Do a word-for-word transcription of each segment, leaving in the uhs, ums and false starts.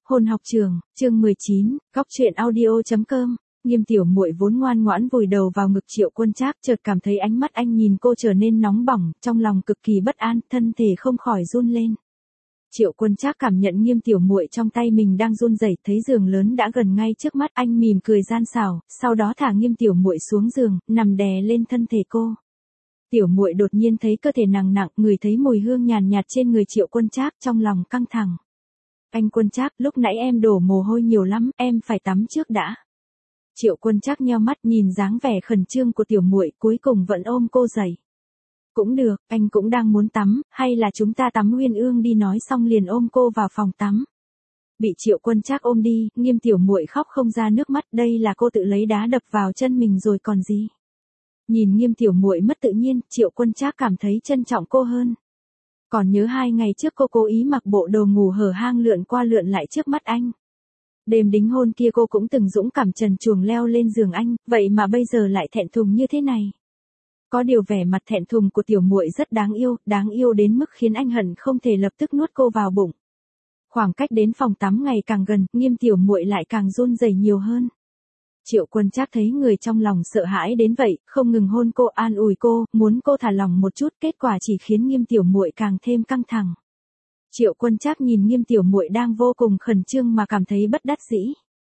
Hôn học trường, chương mười chín, góc truyện audio chấm com. Nghiêm tiểu muội vốn ngoan ngoãn vùi đầu vào ngực Triệu Quân Trác, chợt cảm thấy ánh mắt anh nhìn cô trở nên nóng bỏng, trong lòng cực kỳ bất an, thân thể không khỏi run lên. Triệu Quân Trác cảm nhận Nghiêm tiểu muội trong tay mình đang run rẩy, thấy giường lớn đã gần ngay trước mắt, anh mỉm cười gian xảo, sau đó thả Nghiêm tiểu muội xuống giường, nằm đè lên thân thể cô. Tiểu muội đột nhiên thấy cơ thể nặng nặng, ngửi thấy mùi hương nhàn nhạt trên người Triệu Quân Trác, trong lòng căng thẳng. Anh Quân Trác, lúc nãy em đổ mồ hôi nhiều lắm, em phải tắm trước đã. Triệu Quân Trác nheo mắt nhìn dáng vẻ khẩn trương của tiểu muội, cuối cùng vẫn ôm cô dậy. Cũng được, anh cũng đang muốn tắm, hay là chúng ta tắm uyên ương đi, nói xong liền ôm cô vào phòng tắm. Bị Triệu Quân Trác ôm đi, Nghiêm tiểu muội khóc không ra nước mắt, đây là cô tự lấy đá đập vào chân mình rồi còn gì. Nhìn Nghiêm tiểu muội mất tự nhiên, Triệu Quân Trác cảm thấy trân trọng cô hơn. Còn nhớ hai ngày trước cô cố ý mặc bộ đồ ngủ hở hang lượn qua lượn lại trước mắt anh. Đêm đính hôn kia cô cũng từng dũng cảm trần truồng leo lên giường anh, vậy mà bây giờ lại thẹn thùng như thế này. Có điều vẻ mặt thẹn thùng của tiểu muội rất đáng yêu, đáng yêu đến mức khiến anh hận không thể lập tức nuốt cô vào bụng. Khoảng cách đến phòng tắm ngày càng gần, Nghiêm tiểu muội lại càng run rẩy nhiều hơn. Triệu Quân Trác thấy người trong lòng sợ hãi đến vậy, không ngừng hôn cô, an ủi cô, muốn cô thả lỏng một chút, kết quả chỉ khiến Nghiêm tiểu muội càng thêm căng thẳng. Triệu Quân Trác nhìn Nghiêm tiểu muội đang vô cùng khẩn trương mà cảm thấy bất đắc dĩ.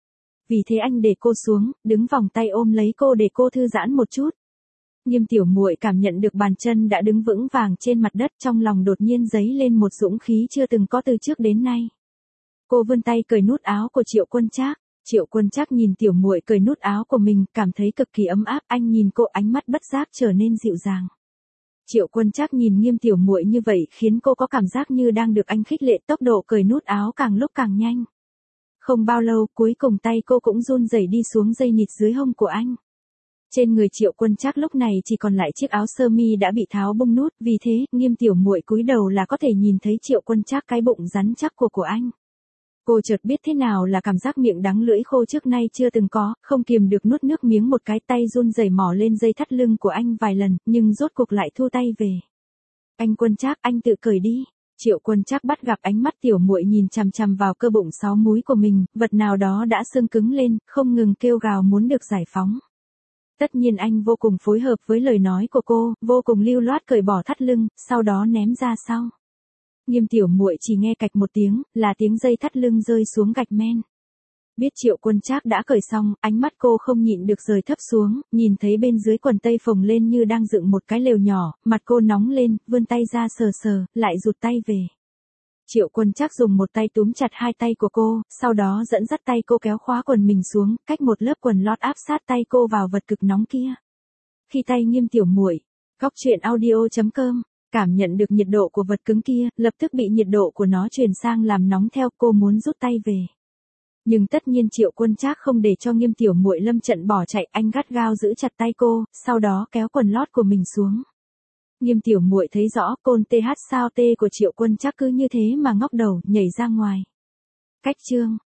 Vì thế anh để cô xuống, đứng vòng tay ôm lấy cô để cô thư giãn một chút. Nghiêm tiểu muội cảm nhận được bàn chân đã đứng vững vàng trên mặt đất, trong lòng đột nhiên dấy lên một dũng khí chưa từng có từ trước đến nay. Cô vươn tay cởi nút áo của Triệu Quân Trác. Triệu Quân Trác nhìn tiểu muội cởi nút áo của mình, cảm thấy cực kỳ ấm áp, anh nhìn cô, ánh mắt bất giác trở nên dịu dàng. Triệu Quân Trác nhìn Nghiêm tiểu muội như vậy khiến cô có cảm giác như đang được anh khích lệ, tốc độ cởi nút áo càng lúc càng nhanh. Không bao lâu, cuối cùng tay cô cũng run rẩy đi xuống dây nịt dưới hông của anh. Trên người Triệu Quân Trác lúc này chỉ còn lại chiếc áo sơ mi đã bị tháo bung nút, vì thế, Nghiêm tiểu muội cúi đầu là có thể nhìn thấy Triệu Quân Trác cái bụng rắn chắc của của anh. Cô chợt biết thế nào là cảm giác miệng đắng lưỡi khô trước nay chưa từng có, không kiềm được nuốt nước miếng một cái, tay run rẩy mò lên dây thắt lưng của anh vài lần, nhưng rốt cuộc lại thu tay về. Anh Quân Trác, anh tự cởi đi. Triệu Quân Trác bắt gặp ánh mắt tiểu muội nhìn chằm chằm vào cơ bụng sáu múi của mình, vật nào đó đã xương cứng lên, không ngừng kêu gào muốn được giải phóng. Tất nhiên anh vô cùng phối hợp với lời nói của cô, vô cùng lưu loát cởi bỏ thắt lưng, sau đó ném ra sau. Nghiêm tiểu muội chỉ nghe cạch một tiếng, là tiếng dây thắt lưng rơi xuống gạch men. Biết Triệu Quân Trác đã cởi xong, ánh mắt cô không nhịn được rời thấp xuống, nhìn thấy bên dưới quần tây phồng lên như đang dựng một cái lều nhỏ, mặt cô nóng lên, vươn tay ra sờ sờ, lại rụt tay về. Triệu Quân Trác dùng một tay túm chặt hai tay của cô, sau đó dẫn dắt tay cô kéo khóa quần mình xuống, cách một lớp quần lót áp sát tay cô vào vật cực nóng kia. Khi tay Nghiêm tiểu muội, góc truyện audio chấm com, cảm nhận được nhiệt độ của vật cứng kia, lập tức bị nhiệt độ của nó truyền sang làm nóng theo, cô muốn rút tay về. Nhưng tất nhiên Triệu Quân Trác không để cho Nghiêm tiểu muội lâm trận bỏ chạy, anh gắt gao giữ chặt tay cô, sau đó kéo quần lót của mình xuống. Nghiêm tiểu muội thấy rõ, côn th sao t của Triệu Quân Trác cứ như thế mà ngóc đầu, nhảy ra ngoài. Cách chương